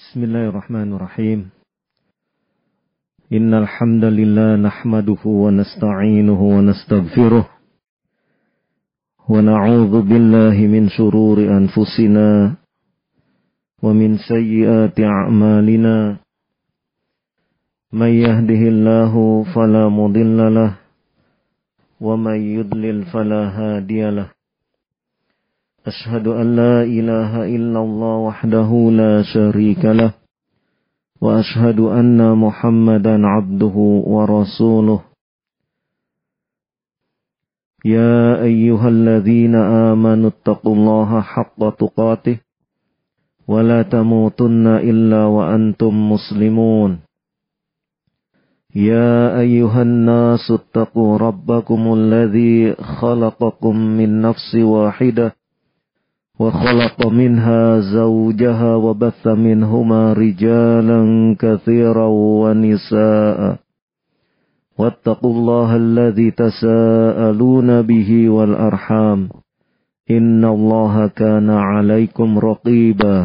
Bismillahirrahmanirrahim. Innal hamdalillah nahmaduhu wa nasta'inuhu wa nastaghfiruh wa na'udzu billahi min shururi anfusina wa min sayyiati a'malina. May yahdihillahu fala mudilla lahu wa may yudlil fala hadiya lahu. Ashhadu an la ilaha illallah wahdahu la syarika lah wa ashhadu anna Muhammadan abduhu wa rasuluh. Ya ayyuhalladzina amanu taqullaha haqqa tuqatih wa la tamutunna illa wa antum muslimun. Ya ayyuhan nasu taqu rabbakumul ladzi khalaqakum min nafsin wahidah وخلق منها زوجها وبث منهما رجالا كثيرا ونساء واتقوا الله الذي تساءلون به والأرحام إن الله كان عليكم رقيبا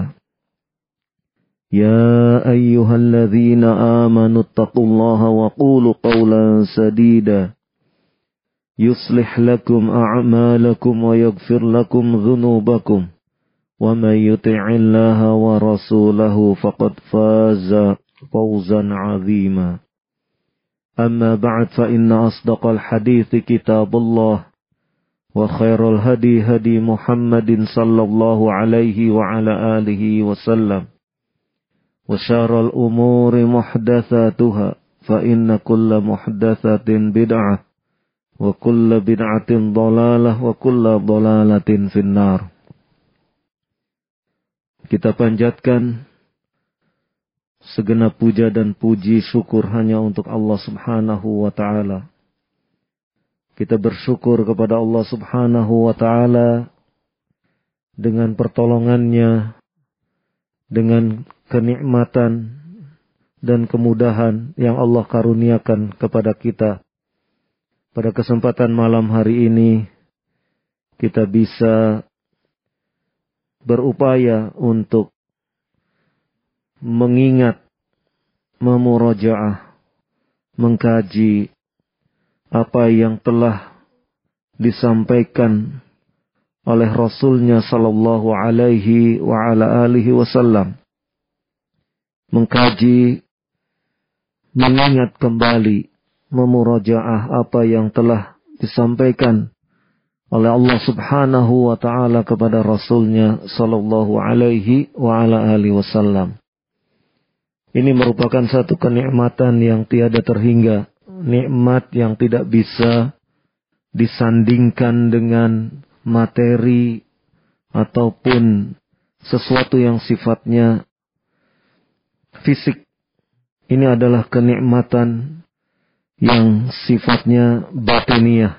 يا أيها الذين آمنوا اتقوا الله وقولوا قولا سديدا يصلح لكم أعمالكم ويغفر لكم ذنوبكم ومن يطع الله ورسوله فقد فاز فوزا عظيما أما بعد فإن أصدق الحديث كتاب الله وخير الهدي هدي محمد صلى الله عليه وعلى آله وسلم وشر الأمور محدثاتها فإن كل محدثة بدعة wa kullu bid'atin dhalalah wa kullu dhalalatin finnar. Kita panjatkan segenap puja dan puji syukur hanya untuk Allah Subhanahu wa ta'ala. Kita bersyukur kepada Allah Subhanahu wa ta'ala dengan pertolongannya, dengan kenikmatan dan kemudahan yang Allah karuniakan kepada kita. Pada kesempatan malam hari ini, kita bisa berupaya untuk mengingat, memurajaah, mengkaji apa yang telah disampaikan oleh Rasulnya sallallahu alaihi wa ala alihi wasallam. Mengkaji, mengingat kembali, memurajaah apa yang telah disampaikan oleh Allah Subhanahu wa ta'ala kepada Rasulnya sallallahu alaihi wa ala alihi wasallam. Ini merupakan satu kenikmatan yang tiada terhingga, nikmat yang tidak bisa disandingkan dengan materi ataupun sesuatu yang sifatnya fisik. Ini adalah kenikmatan yang sifatnya batiniah.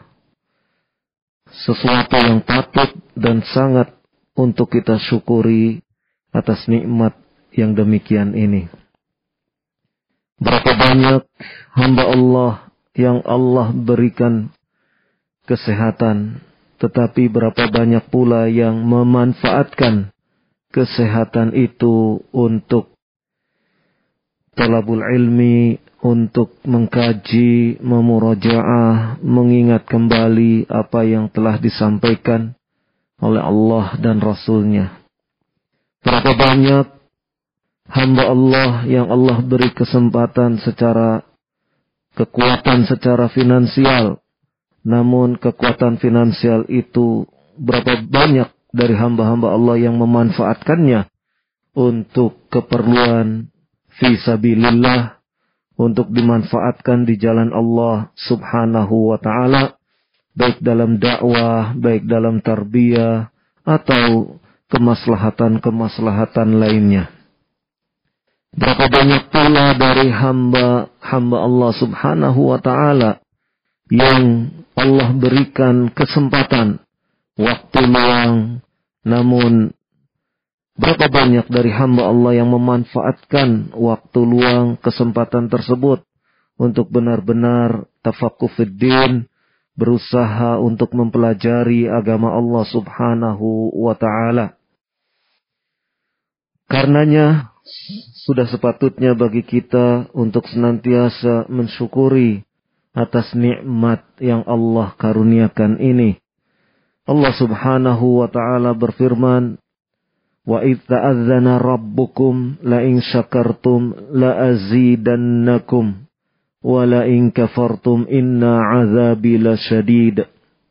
Sesuatu yang patut dan sangat untuk kita syukuri atas nikmat yang demikian ini. Berapa banyak hamba Allah yang Allah berikan kesehatan, tetapi berapa banyak pula yang memanfaatkan kesehatan itu untuk talabul ilmi, untuk mengkaji, memurajaah, mengingat kembali apa yang telah disampaikan oleh Allah dan Rasul-Nya. Berapa banyak hamba Allah yang Allah beri kesempatan secara kekuatan secara finansial, namun kekuatan finansial itu berapa banyak dari hamba-hamba Allah yang memanfaatkannya untuk keperluan fisabilillah, untuk dimanfaatkan di jalan Allah Subhanahu wa ta'ala, baik dalam dakwah, baik dalam tarbiyah, atau kemaslahatan-kemaslahatan lainnya. Berapa banyak pula dari hamba Allah Subhanahu wa ta'ala yang Allah berikan kesempatan, waktu luang, namun berapa banyak dari hamba Allah yang memanfaatkan waktu luang, kesempatan tersebut untuk benar-benar tafaqquh fid-din, berusaha untuk mempelajari agama Allah Subhanahu wa ta'ala. Karenanya sudah sepatutnya bagi kita untuk senantiasa mensyukuri atas nikmat yang Allah karuniakan ini. Allah Subhanahu wa ta'ala berfirman, "Wa idz ta'adzana rabbukum la in syakartum la azidannakum wa la in kafartum inna 'adzabi lasyadid."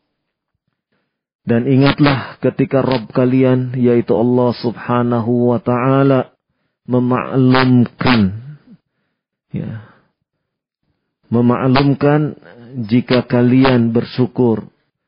Dan ingatlah ketika Rabb kalian, yaitu Allah Subhanahu wa ta'ala, memaklumkan jika kalian bersyukur,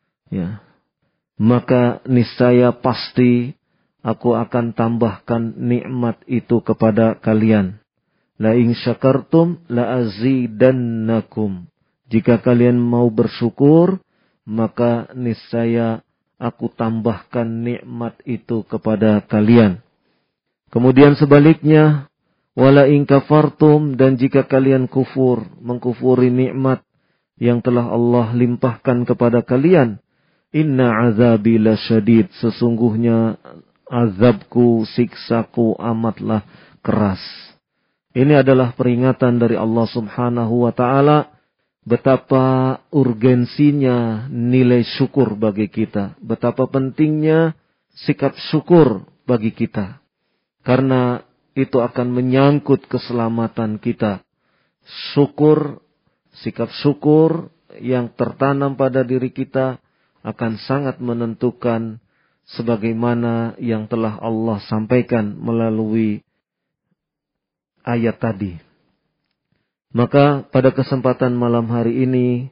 maka niscaya pasti aku akan tambahkan nikmat itu kepada kalian. La in syakartum la azidannakum. Jika kalian mau bersyukur, maka niscaya aku tambahkan nikmat itu kepada kalian. Kemudian sebaliknya, wala in kafartum, dan jika kalian kufur, mengkufuri nikmat yang telah Allah limpahkan kepada kalian, inna azabi lasyadid, sesungguhnya azabku, siksaku amatlah keras. Ini adalah peringatan dari Allah Subhanahu wa ta'ala betapa urgensinya nilai syukur bagi kita. Betapa pentingnya sikap syukur bagi kita. Karena itu akan menyangkut keselamatan kita. Syukur, sikap syukur yang tertanam pada diri kita akan sangat menentukan sebagaimana yang telah Allah sampaikan melalui ayat tadi. Maka pada kesempatan malam hari ini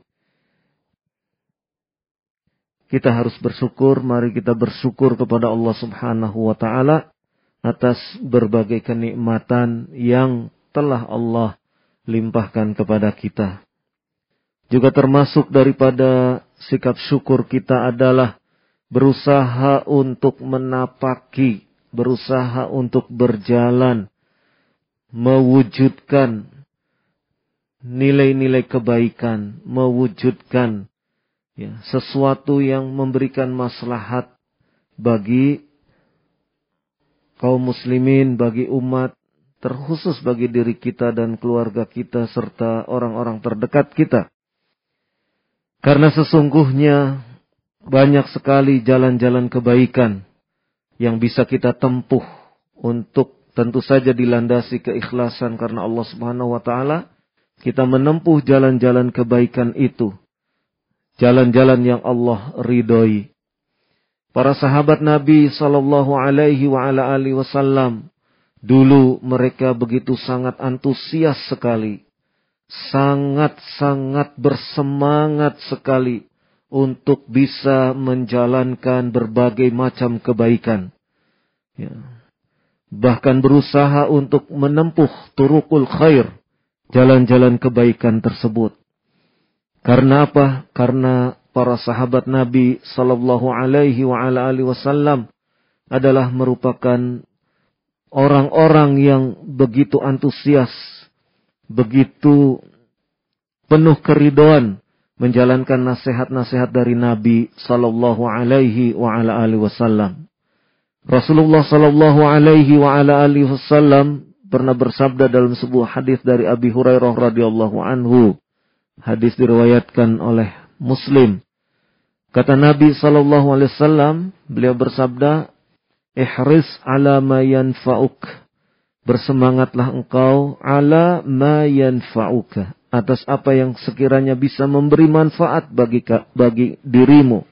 kita harus bersyukur. Mari kita bersyukur kepada Allah Subhanahu wa ta'ala atas berbagai kenikmatan yang telah Allah limpahkan kepada kita. Juga termasuk daripada sikap syukur kita adalah berusaha untuk menapaki, berusaha untuk berjalan, mewujudkan nilai-nilai kebaikan, mewujudkan sesuatu yang memberikan maslahat bagi kaum muslimin, bagi umat, terkhusus bagi diri kita dan keluarga kita serta orang-orang terdekat kita. Karena sesungguhnya banyak sekali jalan-jalan kebaikan yang bisa kita tempuh untuk tentu saja dilandasi keikhlasan karena Allah Subhanahu wa ta'ala. Kita menempuh jalan-jalan kebaikan itu. Jalan-jalan yang Allah ridhoi. Para sahabat Nabi sallallahu alaihi wa ala alihi wasallam dulu mereka begitu sangat antusias sekali. Sangat-sangat bersemangat sekali untuk bisa menjalankan berbagai macam kebaikan. Bahkan berusaha untuk menempuh turuqul khair, jalan-jalan kebaikan tersebut. Karena apa? Karena para sahabat Nabi sallallahu alaihi wa ala alihi wasallam adalah merupakan orang-orang yang begitu antusias, begitu penuh keridhaan menjalankan nasihat-nasihat dari Nabi sallallahu alaihi wa ala alihi wasallam. Rasulullah sallallahu alaihi wa ala alihi wasallam pernah bersabda dalam sebuah hadis dari Abi Hurairah radhiyallahu anhu. Hadis diriwayatkan oleh Muslim. Kata Nabi sallallahu alaihi wasallam, beliau bersabda, "Ihris ala ma yanfa'uk." Bersemangatlah engkau ala ma yanfa'uka, atas apa yang sekiranya bisa memberi manfaat bagi dirimu.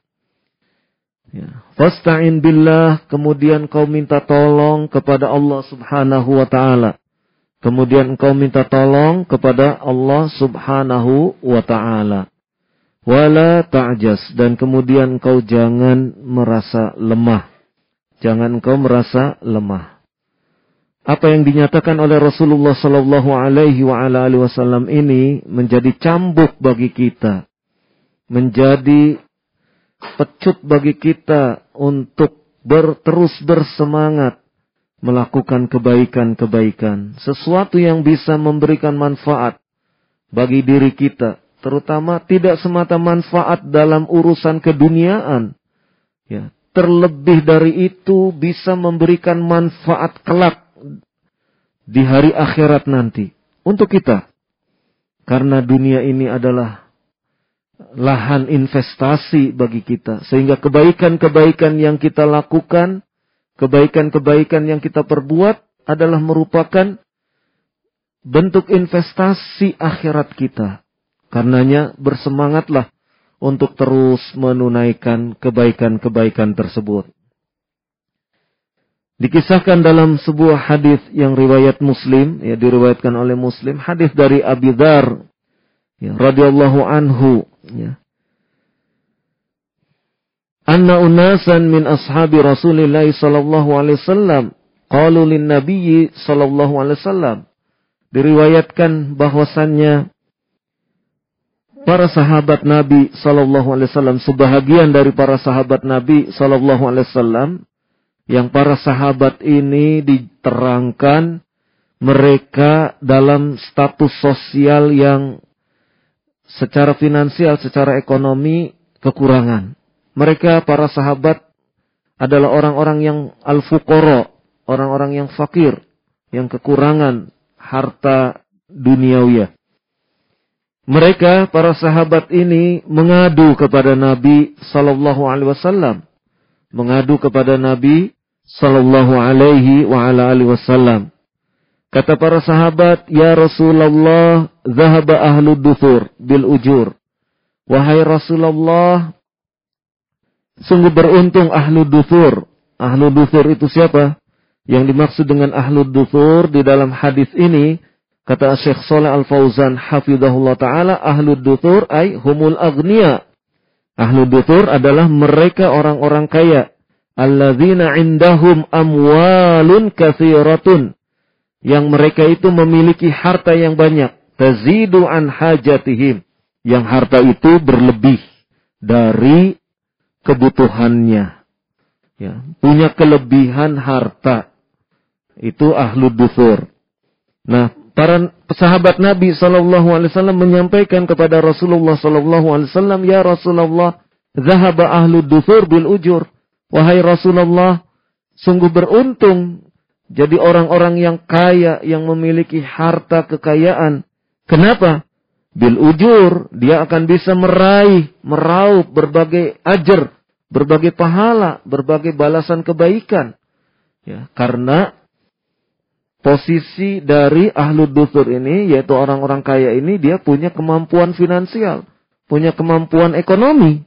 Fasta'in billah, kemudian kau minta tolong kepada Allah Subhanahu wa ta'ala. Kemudian engkau minta tolong kepada Allah Subhanahu wa ta'ala. Wala ta'jas, dan kemudian engkau jangan merasa lemah. Jangan engkau merasa lemah. Apa yang dinyatakan oleh Rasulullah sallallahu alaihi wa ala alihi wasallam ini menjadi cambuk bagi kita. Menjadi pecut bagi kita untuk terus bersemangat melakukan kebaikan-kebaikan. Sesuatu yang bisa memberikan manfaat bagi diri kita. Terutama tidak semata manfaat dalam urusan keduniaan. Terlebih dari itu bisa memberikan manfaat kelak di hari akhirat nanti untuk kita. Karena dunia ini adalah lahan investasi bagi kita. Sehingga kebaikan-kebaikan yang kita lakukan, kebaikan-kebaikan yang kita perbuat adalah merupakan bentuk investasi akhirat kita. Karenanya bersemangatlah untuk terus menunaikan kebaikan-kebaikan tersebut. Dikisahkan dalam sebuah hadis yang riwayat Muslim, ya diriwayatkan oleh Muslim, hadis dari Abi Dzar ya, radhiyallahu anhu, ya. Anna unasan min ashabi Rasulillah sallallahu alaihi wasallam qalu lin nabiyyi sallallahu alaihi wasallam. Diriwayatkan bahwasannya para sahabat Nabi sallallahu alaihi wasallam, sebahagian dari para sahabat Nabi sallallahu alaihi wasallam, yang para sahabat ini diterangkan mereka dalam status sosial yang secara finansial, secara ekonomi kekurangan. Mereka para sahabat adalah orang-orang yang al-fuqara, orang-orang yang fakir, yang kekurangan harta duniawiyah. Mereka para sahabat ini mengadu kepada Nabi sallallahu alaihi wasallam, mengadu kepada Nabi sallallahu alaihi wa ala alihi wasallam. Kata para sahabat, "Ya Rasulullah, zahaba ahlud duthur bil ujur." Wahai Rasulullah, sungguh beruntung ahlud duthur. Ahlud duthur itu siapa? Yang dimaksud dengan ahlud duthur di dalam hadis ini, kata Syekh Shalih Al-Fauzan hafizahullah taala, ahlud duthur ay humul aghnia. Ahlud duthur adalah mereka orang-orang kaya. Alladzina indahum amwalun katsiratun, yang mereka itu memiliki harta yang banyak, tazidu an hajatihim, yang harta itu berlebih dari kebutuhannya, ya, punya kelebihan harta, itu ahlud duthur. Nah, para sahabat Nabi SAW menyampaikan kepada Rasulullah SAW, "Ya Rasulullah, zahaba ahlud duthur bil ujur." Wahai Rasulullah, sungguh beruntung jadi orang-orang yang kaya, yang memiliki harta kekayaan. Kenapa? Bil ujur, dia akan bisa meraup berbagai ajar, berbagai pahala, berbagai balasan kebaikan. Ya, karena posisi dari ahlud duthur ini, yaitu orang-orang kaya ini, dia punya kemampuan finansial, punya kemampuan ekonomi.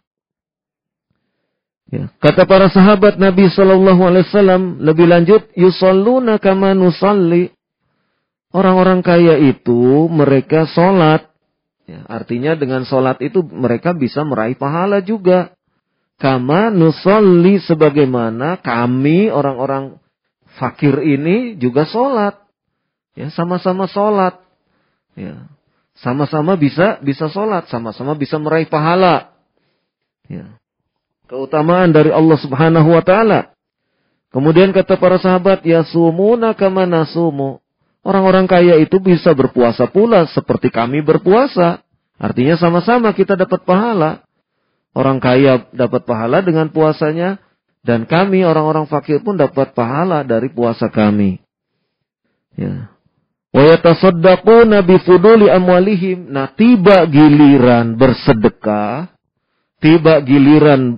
Ya. Kata para sahabat Nabi sallallahu alaihi wasallam lebih lanjut, yusalluna kama nusalli. Orang-orang kaya itu mereka salat. Ya, artinya dengan salat itu mereka bisa meraih pahala juga. Kama nusalli, sebagaimana kami orang-orang fakir ini juga salat. Ya, sama-sama salat. Ya. Sama-sama bisa salat, sama-sama bisa meraih pahala. Ya. Keutamaan dari Allah Subhanahu wa taala. Kemudian kata para sahabat, yasumuna kama nasumu. Orang-orang kaya itu bisa berpuasa pula seperti kami berpuasa. Artinya sama-sama kita dapat pahala. Orang kaya dapat pahala dengan puasanya, dan kami orang-orang fakir pun dapat pahala dari puasa kami. Ya. Wa yatasaddaquna bi fuduli amwalihim. Nah, tiba giliran bersedekah, tiba giliran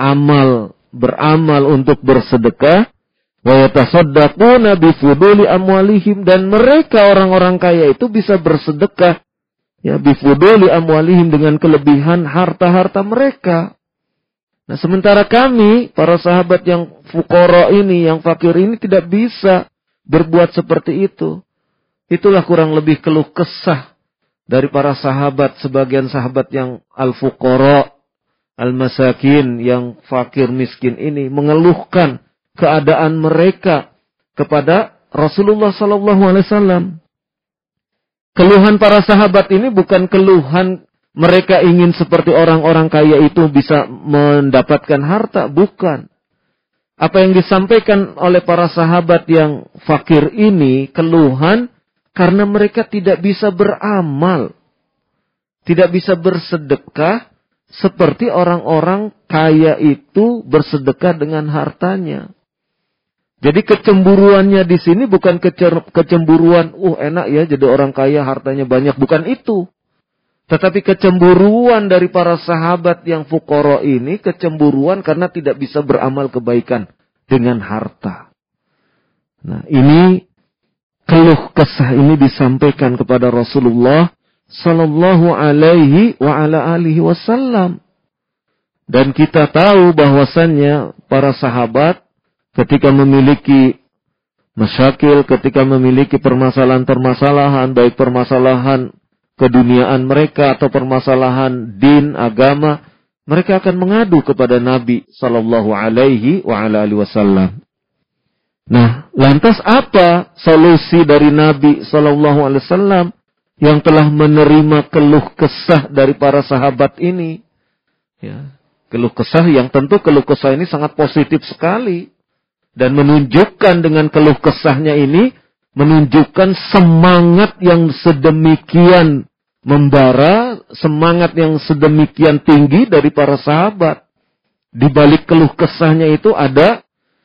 beramal untuk bersedekah, wa yatasaddaquna bi fuduli amwalihim, dan mereka orang-orang kaya itu bisa bersedekah ya bi fuduli amwalihim, dengan kelebihan harta-harta mereka. Nah, sementara kami para sahabat yang fuqara ini, yang fakir ini tidak bisa berbuat seperti itu. Itulah kurang lebih keluh kesah dari para sahabat, sebagian sahabat yang al-fuqara, al-masakin, yang fakir miskin ini, mengeluhkan keadaan mereka kepada Rasulullah SAW. Keluhan para sahabat ini bukan keluhan mereka ingin seperti orang-orang kaya itu bisa mendapatkan harta, bukan. Apa yang disampaikan oleh para sahabat yang fakir ini, keluhan karena mereka tidak bisa beramal, tidak bisa bersedekah seperti orang-orang kaya itu bersedekah dengan hartanya. Jadi kecemburuannya di sini bukan kecemburuan, enak ya jadi orang kaya, hartanya banyak, bukan itu. Tetapi kecemburuan dari para sahabat yang fuqara ini, kecemburuan karena tidak bisa beramal kebaikan dengan harta. Nah, ini keluh kesah ini disampaikan kepada Rasulullah sallallahu alaihi wa ala alihi wasallam. Dan kita tahu bahwasannya para sahabat ketika memiliki masyakil, ketika memiliki permasalahan-permasalahan, baik permasalahan keduniaan mereka atau permasalahan din, agama, mereka akan mengadu kepada Nabi sallallahu alaihi wa ala alihi wasallam. Nah, lantas apa solusi dari Nabi sallallahu alaihi wasallam yang telah menerima keluh kesah dari para sahabat ini? Ya, keluh kesah yang tentu keluh kesah ini sangat positif sekali. Dan menunjukkan dengan keluh kesahnya ini, menunjukkan semangat yang sedemikian membara, semangat yang sedemikian tinggi dari para sahabat. Di balik keluh kesahnya itu ada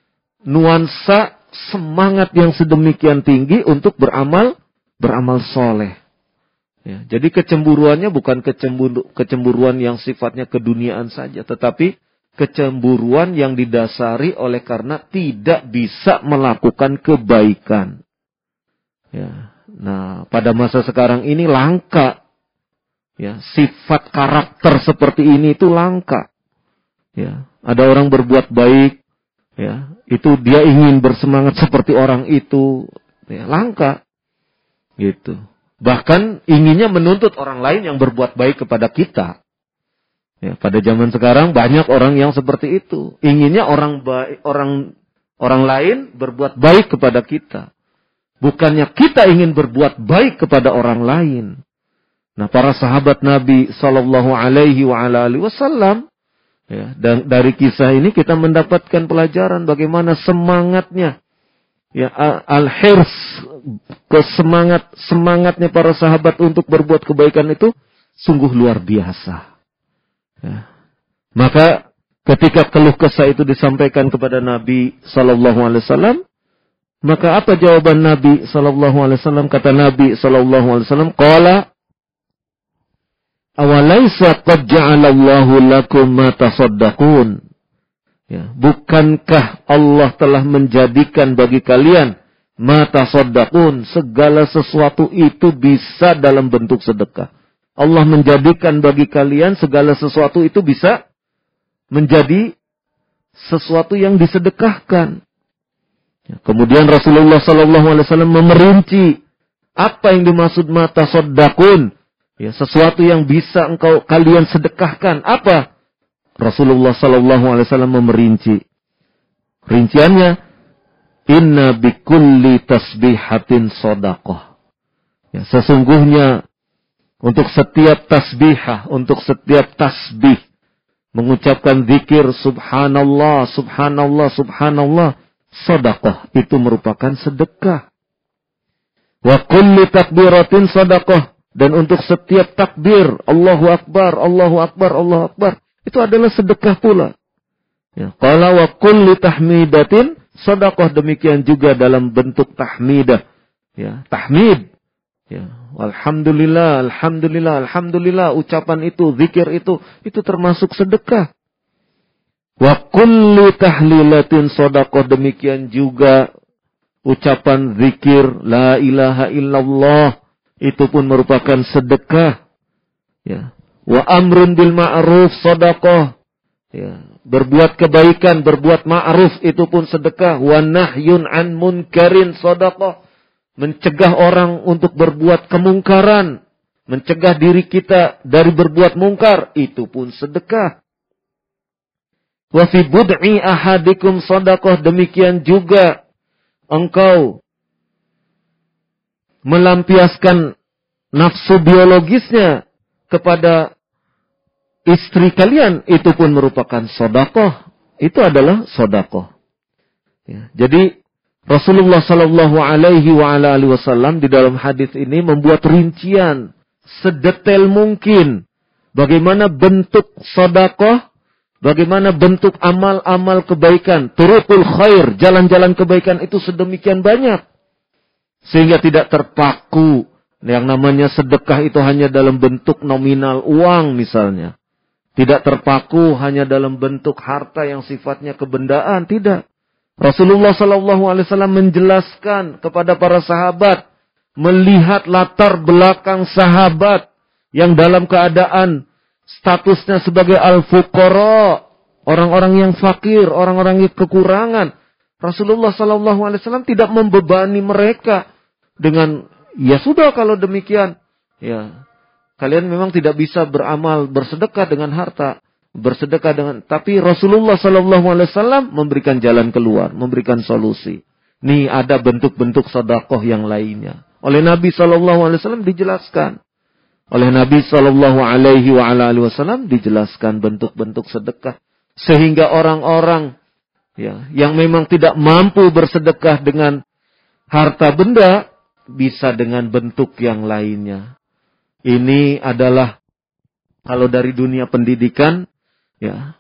nuansa semangat yang sedemikian tinggi untuk beramal soleh. Ya, jadi kecemburuannya bukan kecemburuan yang sifatnya keduniaan saja, tetapi kecemburuan yang didasari oleh karena tidak bisa melakukan kebaikan. Ya. Nah, pada masa sekarang ini langka. Ya, sifat karakter seperti ini itu langka. Ya, ada orang berbuat baik, ya, itu dia ingin bersemangat seperti orang itu, ya, langka. Gitu. Bahkan inginnya menuntut orang lain yang berbuat baik kepada kita. Ya, pada zaman sekarang banyak orang yang seperti itu. Inginnya orang lain berbuat baik kepada kita. Bukannya kita ingin berbuat baik kepada orang lain. Nah, para sahabat Nabi sallallahu alaihi wa ala alihi wasallam, ya, dan dari kisah ini kita mendapatkan pelajaran bagaimana semangatnya, ya, al-hirs, semangatnya para sahabat untuk berbuat kebaikan itu sungguh luar biasa. Ya. Maka ketika keluh kesah itu disampaikan kepada Nabi sallallahu alaihi wasallam, maka apa jawaban Nabi sallallahu alaihi wasallam? Kata Nabi sallallahu alaihi wasallam, qala awalaisa qad ja'alallahu lakum ma tasaddaqun. Ya, bukankah Allah telah menjadikan bagi kalian ma tasaddaqun, segala sesuatu itu bisa dalam bentuk sedekah. Allah menjadikan bagi kalian segala sesuatu itu bisa menjadi sesuatu yang disedekahkan. Ya, kemudian Rasulullah SAW memerinci apa yang dimaksud ma tasaddaqun. Ya, sesuatu yang bisa kalian sedekahkan. Apa? Rasulullah SAW memerinci. Rinciannya, inna bikulli tasbihatin shadaqah. Ya, sesungguhnya untuk setiap tasbihah, untuk setiap tasbih, mengucapkan zikir subhanallah, subhanallah, subhanallah, shadaqah, itu merupakan sedekah. Wa kulli takbiratin shadaqah, dan untuk setiap takbir, Allahu Akbar, Allahu Akbar, Allahu Akbar, itu adalah sedekah pula. Ya, qala wa kulli tahmidatin shadaqah, demikian juga dalam bentuk tahmidah. Ya, tahmid. Ya, alhamdulillah, alhamdulillah, alhamdulillah, ucapan itu, zikir itu termasuk sedekah. Wa kulli tahlilatin shadaqah, demikian juga ucapan zikir la ilaha illallah, itu pun merupakan sedekah. Ya. Wa amrun bil ma'ruf shadaqah. Ya, berbuat kebaikan, berbuat ma'ruf itu pun sedekah. Wa nahyun an munkarin shadaqah. Mencegah orang untuk berbuat kemungkaran, mencegah diri kita dari berbuat mungkar, itu pun sedekah. Wa fi bud'i ahadikum shadaqah, demikian juga engkau melampiaskan nafsu biologisnya kepada istri kalian, itu pun merupakan sedekah. Itu adalah sedekah. Ya, jadi Rasulullah sallallahu alaihi wa ala alihi wasallam di dalam hadis ini membuat rincian sedetail mungkin bagaimana bentuk sedekah Bagaimana bentuk amal-amal kebaikan, turuqul khair, jalan-jalan kebaikan itu sedemikian banyak. Sehingga tidak terpaku yang namanya sedekah itu hanya dalam bentuk nominal uang misalnya. Tidak terpaku hanya dalam bentuk harta yang sifatnya kebendaan, tidak. Rasulullah SAW menjelaskan kepada para sahabat, melihat latar belakang sahabat yang dalam keadaan statusnya sebagai al-fuqara, orang-orang yang fakir, orang-orang yang kekurangan. Rasulullah SAW tidak membebani mereka dengan, ya sudah kalau demikian, ya kalian memang tidak bisa beramal bersedekah dengan harta, bersedekah dengan, tapi Rasulullah SAW memberikan jalan keluar, memberikan solusi. Nih ada bentuk-bentuk sedekah yang lainnya. Oleh Nabi SAW dijelaskan. Oleh Nabi SAW dijelaskan bentuk-bentuk sedekah. Sehingga orang-orang ya, yang memang tidak mampu bersedekah dengan harta benda, bisa dengan bentuk yang lainnya. Ini adalah, kalau dari dunia pendidikan, ya,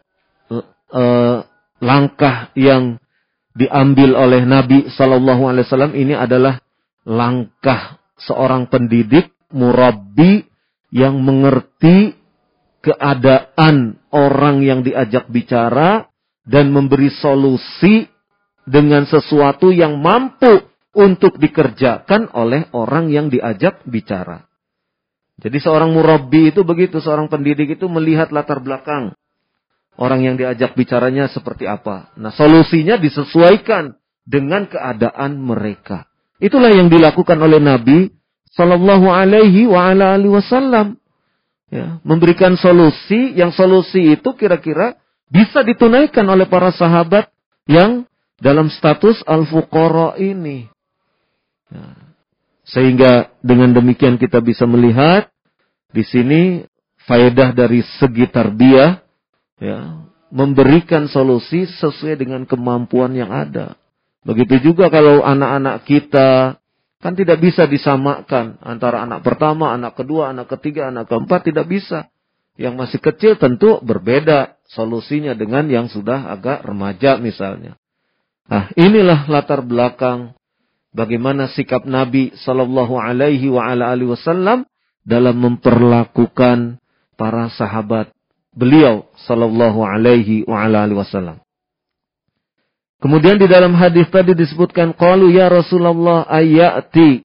langkah yang diambil oleh Nabi SAW ini adalah langkah seorang pendidik, murabbi, yang mengerti keadaan orang yang diajak bicara dan memberi solusi dengan sesuatu yang mampu untuk dikerjakan oleh orang yang diajak bicara. Jadi seorang murabbi itu begitu, seorang pendidik itu melihat latar belakang orang yang diajak bicaranya seperti apa. Nah, solusinya disesuaikan dengan keadaan mereka. Itulah yang dilakukan oleh Nabi Sallallahu Alaihi Wasallam. Ya, memberikan solusi, yang solusi itu kira-kira bisa ditunaikan oleh para sahabat yang dalam status al-fuqara ini. Ya. Sehingga dengan demikian kita bisa melihat di sini faedah dari segi tarbiyah, ya, memberikan solusi sesuai dengan kemampuan yang ada. Begitu juga kalau anak-anak kita, kan tidak bisa disamakan antara anak pertama, anak kedua, anak ketiga, anak keempat, tidak bisa. Yang masih kecil tentu berbeda solusinya dengan yang sudah agak remaja misalnya. Nah, inilah latar belakang bagaimana sikap Nabi Sallallahu Alaihi Wasallam dalam memperlakukan para sahabat beliau Sallallahu Alaihi Wasallam. Kemudian di dalam hadis tadi disebutkan, qalu ya Rasulullah ayati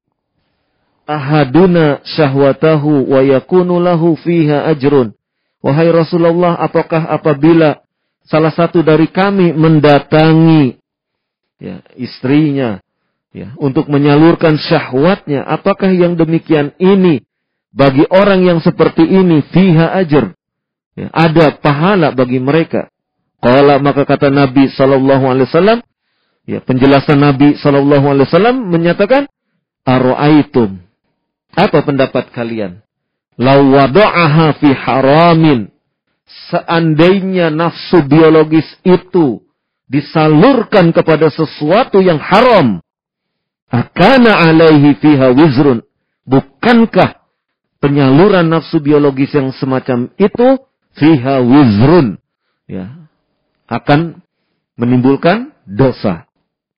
ahaduna syahwatahu wa yakunu lahu fiha ajrun. Wahai Rasulullah, apakah apabila salah satu dari kami mendatangi ya, istrinya ya, untuk menyalurkan syahwatnya, apakah yang demikian ini bagi orang yang seperti ini fiha ajr, ya, ada pahala bagi mereka? Qala, maka kata Nabi SAW, ya, penjelasan Nabi SAW menyatakan, aro'aitum, apa pendapat kalian? Law wada'aha fi haramin, seandainya nafsu biologis itu disalurkan kepada sesuatu yang haram, akana alaihi fiha wizrun, bukankah penyaluran nafsu biologis yang semacam itu fiha wizrun, ya, akan menimbulkan dosa.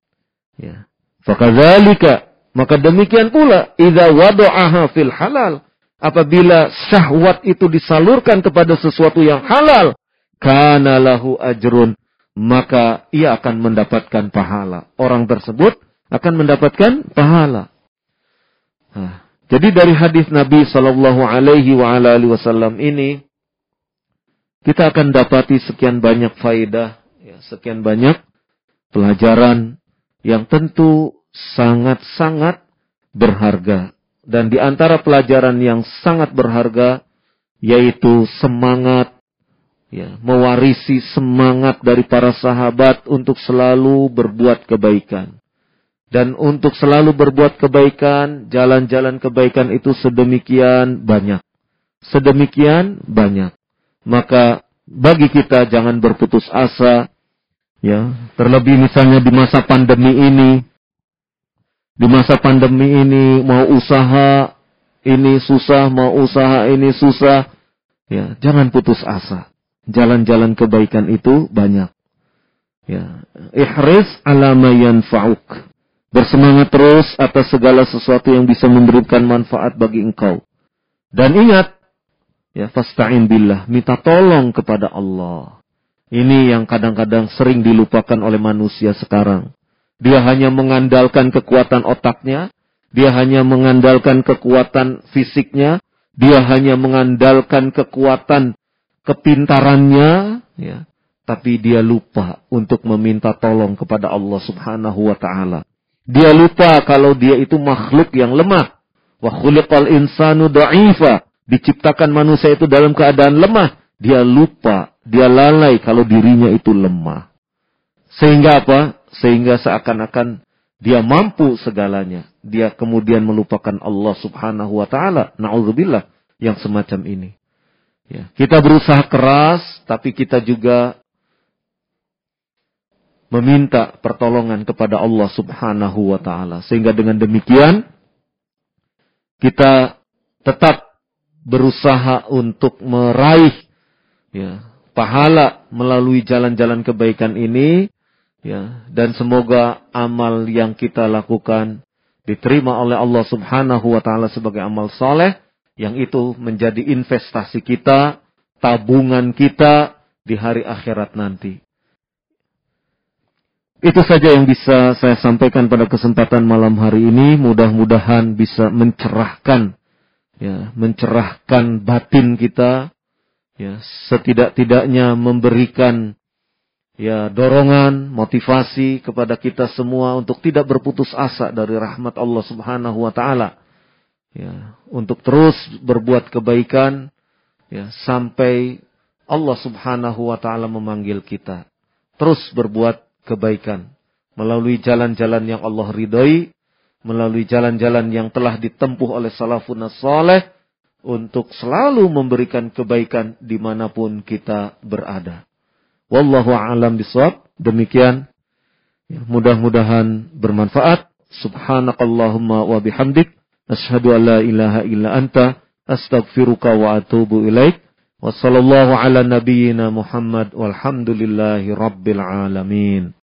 Ya. Fakadzalika, maka demikian pula idza wada'aha fil halal, apabila syahwat itu disalurkan kepada sesuatu yang halal, kana lahu ajrun, maka ia akan mendapatkan pahala. Orang tersebut akan mendapatkan pahala. Nah, jadi dari hadis Nabi Sallallahu Alaihi Wasallam ini kita akan dapati sekian banyak faedah, ya, sekian banyak pelajaran yang tentu sangat-sangat berharga. Dan di antara pelajaran yang sangat berharga, yaitu semangat, ya, mewarisi semangat dari para sahabat untuk selalu berbuat kebaikan. Dan untuk selalu berbuat kebaikan, jalan-jalan kebaikan itu sedemikian banyak. Sedemikian banyak. Maka bagi kita jangan berputus asa, ya, terlebih misalnya di masa pandemi ini. Di masa pandemi ini mau usaha ini susah, mau usaha ini susah, ya, jangan putus asa. jalan-jalan kebaikan itu banyak. Ya, ihris ala ma yanfa'uk. Bersemangat terus atas segala sesuatu yang bisa memberikan manfaat bagi engkau. Dan ingat, ya, fasta'in billah, minta tolong kepada Allah. Ini yang kadang-kadang sering dilupakan oleh manusia sekarang. Dia hanya mengandalkan kekuatan otaknya, dia hanya mengandalkan kekuatan fisiknya, dia hanya mengandalkan kekuatan kepintarannya, ya. Tapi dia lupa untuk meminta tolong kepada Allah Subhanahu wa ta'ala. Dia lupa kalau dia itu makhluk yang lemah. Wa khuliqal insanu dha'ifa. Diciptakan manusia itu dalam keadaan lemah. Dia lupa, dia lalai kalau dirinya itu lemah. Sehingga apa? Sehingga seakan-akan dia mampu segalanya. Dia kemudian melupakan Allah Subhanahu wa ta'ala. Na'udzubillah yang semacam ini. Ya, kita berusaha keras, tapi kita juga meminta pertolongan kepada Allah Subhanahu wa ta'ala. Sehingga dengan demikian, kita tetap berusaha untuk meraih, ya, pahala melalui jalan-jalan kebaikan ini, ya, dan semoga amal yang kita lakukan diterima oleh Allah Subhanahu wa ta'ala sebagai amal soleh, yang itu menjadi investasi kita, tabungan kita di hari akhirat nanti. Itu saja yang bisa saya sampaikan pada kesempatan malam hari ini. Mudah-mudahan bisa mencerahkan, ya, mencerahkan batin kita, ya, setidak-tidaknya memberikan, ya, dorongan, motivasi kepada kita semua untuk tidak berputus asa dari rahmat Allah Subhanahu wa ta'ala. Ya, untuk terus berbuat kebaikan, ya, sampai Allah Subhanahu wa ta'ala memanggil kita. Terus berbuat kebaikan melalui jalan-jalan yang Allah ridhoi, melalui jalan-jalan yang telah ditempuh oleh salafun saleh, untuk selalu memberikan kebaikan dimanapun kita berada. Wallahu a'lam bishawab. Demikian, ya, mudah-mudahan bermanfaat. Subhanakallahumma wa bihamdik, asyhadu an la ilaha illa anta, astaghfiruka wa atubu ilaik. Wassallallahu ala nabiyyina Muhammad walhamdulillahi rabbil alamin.